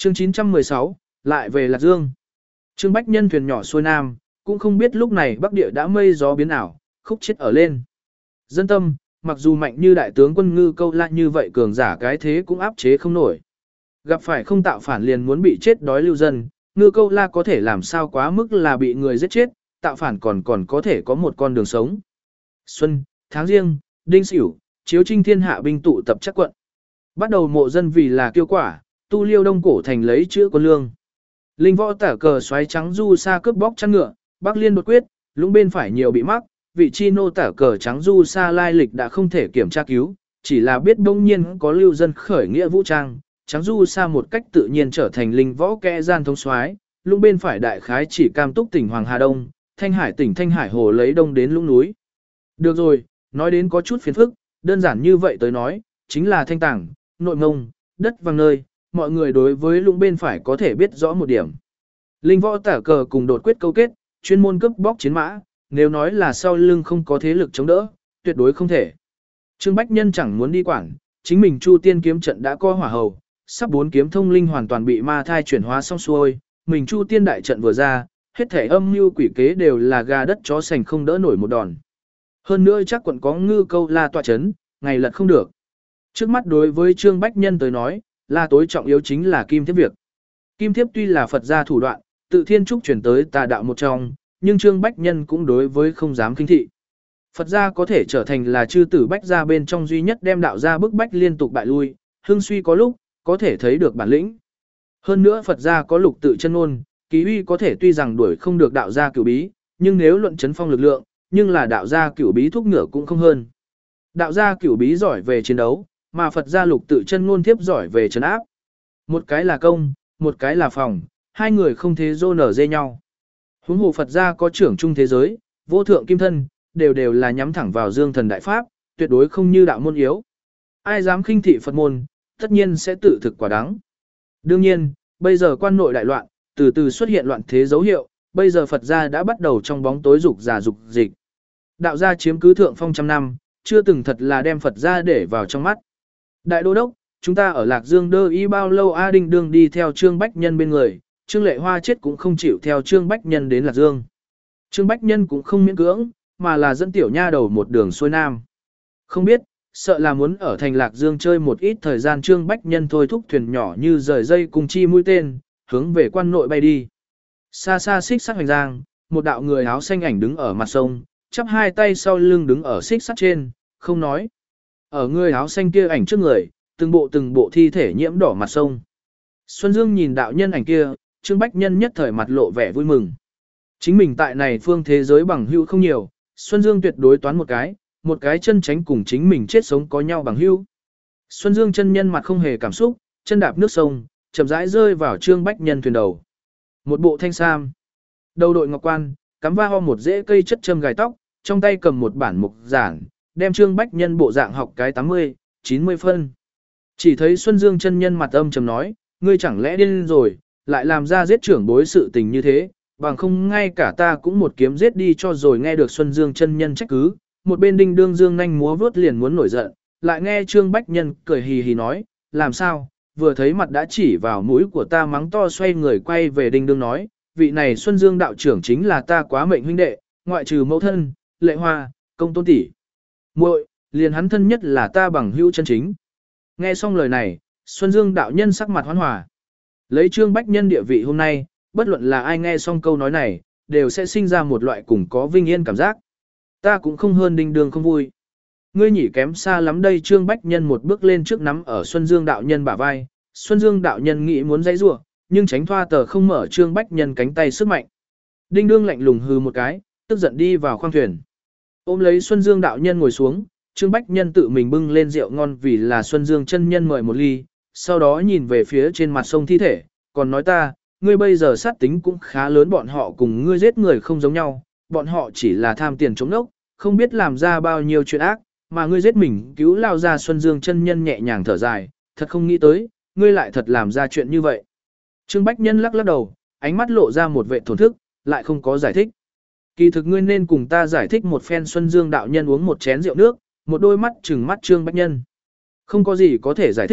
Chương 916, lại về Lạc Dương. Trương Bách Nhân thuyền nhỏ xuôi nam, cũng không biết lúc này Bắc Địa đã mây gió biến ảo, khúc chết ở lên. Dân tâm, mặc dù mạnh như đại tướng quân Ngư Câu La như vậy cường giả cái thế cũng áp chế không nổi. Gặp phải không tạo phản liền muốn bị chết đói lưu dân, Ngư Câu La có thể làm sao quá mức là bị người giết chết, tạo phản còn có thể có một con đường sống. Xuân, tháng riêng, đinh sửu, chiếu trinh thiên hạ binh tụ tập chắc quận. Bắt đầu mộ dân vì là kiêu quả, tu liêu đông cổ thành lấy chữ quân lương. Linh võ tả cờ xoáy trắng du sa cướp bóc chăn ngựa, Bắc liên đột quyết, lũng bên phải nhiều bị mắc, vị chi nô tả cờ trắng du sa lai lịch đã không thể kiểm tra cứu, chỉ là biết đông nhiên có lưu dân khởi nghĩa vũ trang, trắng du sa một cách tự nhiên trở thành linh võ kẽ gian thống soái, lũng bên phải đại khái chỉ cam túc tỉnh Hoàng Hà Đông, Thanh Hải tỉnh Thanh Hải Hồ lấy đông đến lũng núi. Được rồi, nói đến có chút phiền phức, đơn giản như vậy tới nói, chính là Thanh Tảng, Nội Mông, đất vàng nơi, mọi người đối với lũng bên phải có thể biết rõ một điểm. Linh võ tả cờ cùng đột quyết câu kết, chuyên môn cướp bóc chiến mã, nếu nói là sau lưng không có thế lực chống đỡ, tuyệt đối không thể. Trương Bách Nhân chẳng muốn đi quản, chính mình Chu Tiên kiếm trận đã co hỏa hầu, sắp 4 kiếm thông linh hoàn toàn bị ma thai chuyển hóa xong xuôi, mình Chu Tiên đại trận vừa ra, hết thể âm mưu quỷ kế đều là gà đất chó sành không đỡ nổi một đòn. Hơn nữa chắc quận có Ngư Câu La tọa chấn, ngày lật không được. Trước mắt đối với Trương Bách Nhân tới nói, là tối trọng yếu chính là kim thiếp việc. Kim thiếp tuy là Phật gia thủ đoạn, tự thiên trúc chuyển tới tà đạo một trong, nhưng Trương Bách Nhân cũng đối với không dám kinh thị. Phật gia có thể trở thành là chư tử bách gia bên trong duy nhất đem đạo gia bức bách liên tục bại lui, hưng suy có lúc, có thể thấy được bản lĩnh. Hơn nữa Phật gia có lục tự chân ngôn, ký uy có thể tuy rằng đuổi không được đạo gia cửu bí, nhưng nếu luận chấn phong lực lượng, nhưng là đạo gia cửu bí thúc ngựa cũng không hơn. Đạo gia cửu bí giỏi về chiến đấu, mà Phật gia lục tự chân ngôn thiếp giỏi về trấn áp. Một cái là công, một cái là phòng, hai người không thế dô nở dê nhau. Huống hồ Phật gia có trưởng trung thế giới, vô thượng kim thân, đều là nhắm thẳng vào dương thần đại pháp, tuyệt đối không như đạo môn yếu. Ai dám khinh thị Phật môn, tất nhiên sẽ tự thực quả đắng. Đương nhiên, bây giờ quan nội đại loạn, từ từ xuất hiện loạn thế dấu hiệu, bây giờ Phật gia đã bắt đầu trong bóng tối dục giả dục dịch. Đạo gia chiếm cứ thượng phong trăm năm, chưa từng thật là đem Phật gia để vào trong mắt. Đại đô đốc, chúng ta ở Lạc Dương đơ y bao lâu A Đinh đương đi theo Trương Bách Nhân bên người, Trương Lệ Hoa chết cũng không chịu theo Trương Bách Nhân đến Lạc Dương. Trương Bách Nhân cũng không miễn cưỡng, mà là dẫn tiểu nha đầu một đường xuôi nam. Không biết, sợ là muốn ở thành Lạc Dương chơi một ít thời gian Trương Bách Nhân thôi thúc thuyền nhỏ như rời dây cùng chi mũi tên, hướng về quan nội bay đi. Xa xa xích sắt hoành giang, một đạo người áo xanh ảnh đứng ở mặt sông, chắp hai tay sau lưng đứng ở xích sắt trên, không nói. Ở người áo xanh kia ảnh trước người, từng bộ thi thể nhiễm đỏ mặt sông. Xuân Dương nhìn đạo nhân ảnh kia, Trương Bách Nhân nhất thời mặt lộ vẻ vui mừng. Chính mình tại này phương thế giới bằng hữu không nhiều, Xuân Dương tuyệt đối toán một cái chân tránh cùng chính mình chết sống có nhau bằng hữu. Xuân Dương chân nhân mặt không hề cảm xúc, chân đạp nước sông, chậm rãi rơi vào Trương Bách Nhân thuyền đầu. Một bộ thanh sam, đầu đội ngọc quan, cắm va ho một rễ cây chất châm gài tóc, trong tay cầm một bản mục giản, đem Trương Bách Nhân bộ dạng học cái 80, 90 phân. Chỉ thấy Xuân Dương chân nhân mặt âm trầm nói, ngươi chẳng lẽ điên rồi, lại làm ra giết trưởng bối sự tình như thế, bằng không ngay cả ta cũng một kiếm giết đi cho rồi. Nghe được Xuân Dương chân nhân trách cứ, một bên Đinh Đương Dương nhanh múa vớt liền muốn nổi giận, lại nghe Trương Bách Nhân cười hì hì nói, làm sao, vừa thấy mặt đã chỉ vào mũi của ta mắng to, xoay người quay về Đinh Đương nói, vị này Xuân Dương đạo trưởng chính là ta quá mệnh huynh đệ, ngoại trừ mẫu thân, Lệ Hoa, công tôn tỷ muội, liền hắn thân nhất là ta bằng hữu chân chính. Nghe xong lời này, Xuân Dương đạo nhân sắc mặt hoán hòa. Lấy Trương Bách Nhân địa vị hôm nay, bất luận là ai nghe xong câu nói này, đều sẽ sinh ra một loại cùng có vinh yên cảm giác. Ta cũng không hơn Đinh Đương không vui. Ngươi nhỉ kém xa lắm đây. Trương Bách Nhân một bước lên trước nắm ở Xuân Dương đạo nhân bả vai. Xuân Dương đạo nhân nghĩ muốn dãy rủa, nhưng tránh thoa tờ không mở Trương Bách Nhân cánh tay sức mạnh. Đinh Đương lạnh lùng hừ một cái, tức giận đi vào khoang thuyền. Ôm lấy Xuân Dương đạo nhân ngồi xuống, Trương Bách Nhân tự mình bưng lên rượu ngon vì là Xuân Dương chân nhân mời một ly, sau đó nhìn về phía trên mặt sông thi thể, còn nói ta, ngươi bây giờ sát tính cũng khá lớn, bọn họ cùng ngươi giết người không giống nhau, bọn họ chỉ là tham tiền chống đốc, không biết làm ra bao nhiêu chuyện ác, mà ngươi giết mình cứu lao ra. Xuân Dương chân nhân nhẹ nhàng thở dài, thật không nghĩ tới, ngươi lại thật làm ra chuyện như vậy. Trương Bách Nhân lắc lắc đầu, ánh mắt lộ ra một vẻ thổn thức, lại không có giải thích. Kỳ thực ngươi nên cùng ta giải thích một phen. Xuân Dương đạo nhân uống một chén rượu nước, một đôi mắt trừng mắt Trương Bách Nhân. Không có gì có thể giải thích,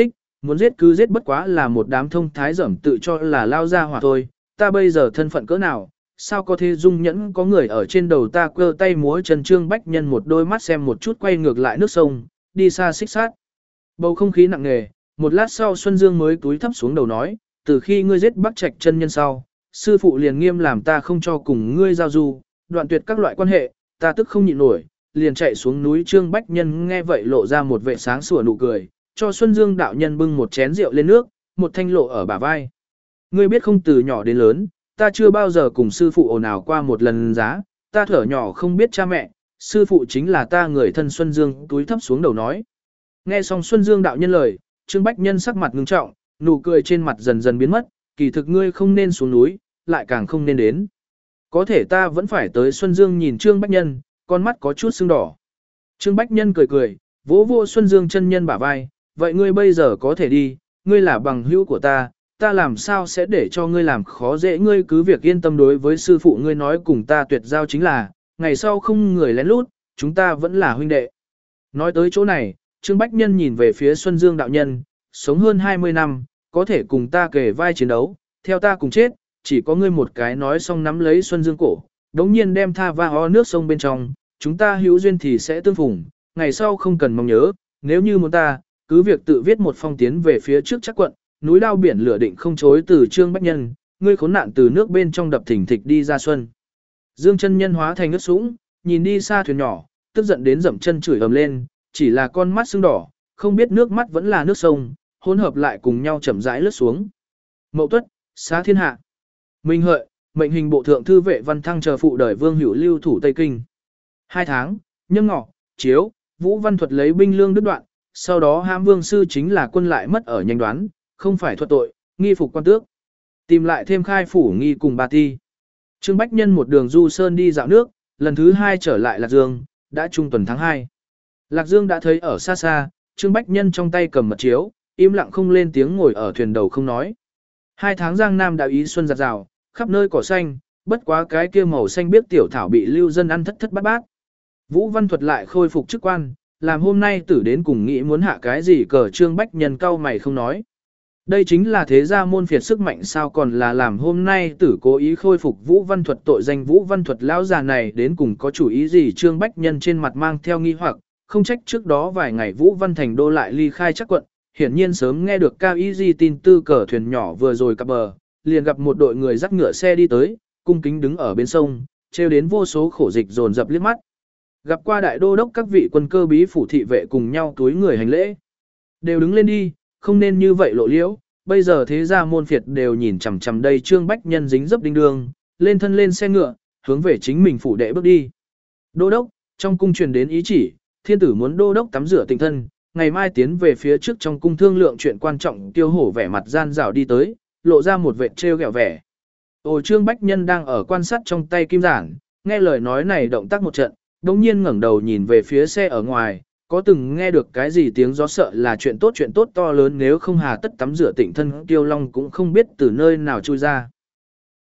Muốn giết cứ giết, bất quá là một đám thông thái dởm tự cho là lao ra hỏa thôi, ta bây giờ thân phận cỡ nào, sao có thể dung nhẫn có người ở trên đầu ta cơ tay múa chân. Trương Bách Nhân một đôi mắt xem một chút quay ngược lại nước sông, đi xa xích sát. Bầu không khí nặng nề, một lát sau Xuân Dương mới túi thấp xuống đầu nói, từ khi ngươi giết Bắc Trạch chân nhân sau, sư phụ liền nghiêm làm ta không cho cùng ngươi giao du, đoạn tuyệt các loại quan hệ, ta tức không nhịn nổi, liền chạy xuống núi. Trương Bách Nhân nghe vậy lộ ra một vẻ sáng sủa nụ cười, cho Xuân Dương đạo nhân bưng một chén rượu lên nước, một thanh lộ ở bả vai. Ngươi biết không, từ nhỏ đến lớn, ta chưa bao giờ cùng sư phụ ồn ào qua một lần giá, ta thở nhỏ không biết cha mẹ, sư phụ chính là ta người thân. Xuân Dương túi thấp xuống đầu nói. Nghe xong Xuân Dương đạo nhân lời, Trương Bách Nhân sắc mặt ngưng trọng, nụ cười trên mặt dần dần biến mất, kỳ thực ngươi không nên xuống núi, lại càng không nên đến. Có thể ta vẫn phải tới. Xuân Dương nhìn Trương Bách Nhân, con mắt có chút sưng đỏ. Trương Bách Nhân cười cười, vỗ vô Xuân Dương chân nhân bả vai, vậy ngươi bây giờ có thể đi, ngươi là bằng hữu của ta làm sao sẽ để cho ngươi làm khó dễ. Ngươi cứ việc yên tâm, đối với sư phụ ngươi nói cùng ta tuyệt giao chính là, ngày sau không người lén lút, chúng ta vẫn là huynh đệ. Nói tới chỗ này, Trương Bách Nhân nhìn về phía Xuân Dương đạo nhân, sống hơn 20 năm, có thể cùng ta kề vai chiến đấu, theo ta cùng chết, chỉ có ngươi một cái. Nói xong nắm lấy Xuân Dương cổ, đống nhiên đem tha vào nước sông bên trong, chúng ta hữu duyên thì sẽ tương phùng, ngày sau không cần mong nhớ, nếu như muốn ta, cứ việc tự viết một phong tiến về phía trước chắc quận, núi lao biển lửa định không chối từ. Trương Bách Nhân, ngươi khốn nạn từ nước bên trong đập thỉnh thịch đi ra. Xuân Dương chân nhân hóa thành ướt sũng, nhìn đi xa thuyền nhỏ, tức giận đến dậm chân chửi ầm lên, chỉ là con mắt sưng đỏ, không biết nước mắt vẫn là nước sông, hỗn hợp lại cùng nhau chậm rãi lướt xuống. Mậu Tuất, xá thiên hạ. Minh Hợi, mệnh hình bộ thượng thư vệ Văn Thăng chờ phụ đời Vương Hữu lưu thủ Tây Kinh. 2 tháng, Nhâm Ngọ, Chiếu, Vũ Văn Thuật lấy binh lương đứt đoạn, sau đó hãm Vương sư chính là quân lại mất ở nhanh đoán, không phải thuật tội, nghi phục quan tước. Tìm lại thêm khai phủ nghi cùng bà ti. Trương Bách Nhân một đường du sơn đi dạo nước, lần thứ 2 trở lại Lạc Dương, đã trung tuần tháng 2. Lạc Dương đã thấy ở xa xa, Trương Bách Nhân trong tay cầm mật chiếu, im lặng không lên tiếng ngồi ở thuyền đầu không nói. 2 tháng Giang Nam đã ý xuân giặt rào, khắp nơi cỏ xanh, bất quá cái kia màu xanh biết tiểu thảo bị lưu dân ăn thất thất bát bát. Vũ Văn Thuật lại khôi phục chức quan, làm hôm nay tử đến cùng nghĩ muốn hạ cái gì cờ. Trương Bách Nhân cau mày không nói. Đây chính là thế gia môn phiệt sức mạnh sao, còn là làm hôm nay tử cố ý khôi phục Vũ Văn Thuật tội danh. Vũ Văn Thuật lão già này đến cùng có chủ ý gì? Trương Bách Nhân trên mặt mang theo nghi hoặc, không trách trước đó vài ngày Vũ Văn Thành đô lại ly khai chắc quận, hiển nhiên sớm nghe được Cao Y Di tin tư cờ thuyền nhỏ vừa rồi cập bờ, liền gặp một đội người dắt ngựa xe đi tới, cung kính đứng ở bên sông, trêu đến vô số khổ dịch dồn dập liếc mắt. Gặp qua đại đô đốc các vị quân cơ bí phủ thị vệ cùng nhau túi người hành lễ. Đều đứng lên đi, không nên như vậy lộ liễu, bây giờ thế gia môn phiệt đều nhìn chằm chằm đây. Trương Bách Nhân dính dấp đinh đường, lên thân lên xe ngựa, hướng về chính mình phủ đệ bước đi. Đô đốc, trong cung truyền đến ý chỉ, thiên tử muốn đô đốc tắm rửa tịnh thân, ngày mai tiến về phía trước trong cung thương lượng chuyện quan trọng. Tiêu Hổ vẻ mặt gian rảo đi tới, lộ ra một vệt trêu ghẹo vẻ. Trương Bách Nhân đang ở quan sát trong tay kim giản, nghe lời nói này động tác một trận, đống nhiên ngẩng đầu nhìn về phía xe ở ngoài, có từng nghe được cái gì tiếng gió, sợ là chuyện tốt to lớn, nếu không hà tất tắm rửa tịnh thân. Tiêu Long cũng không biết từ nơi nào chui ra.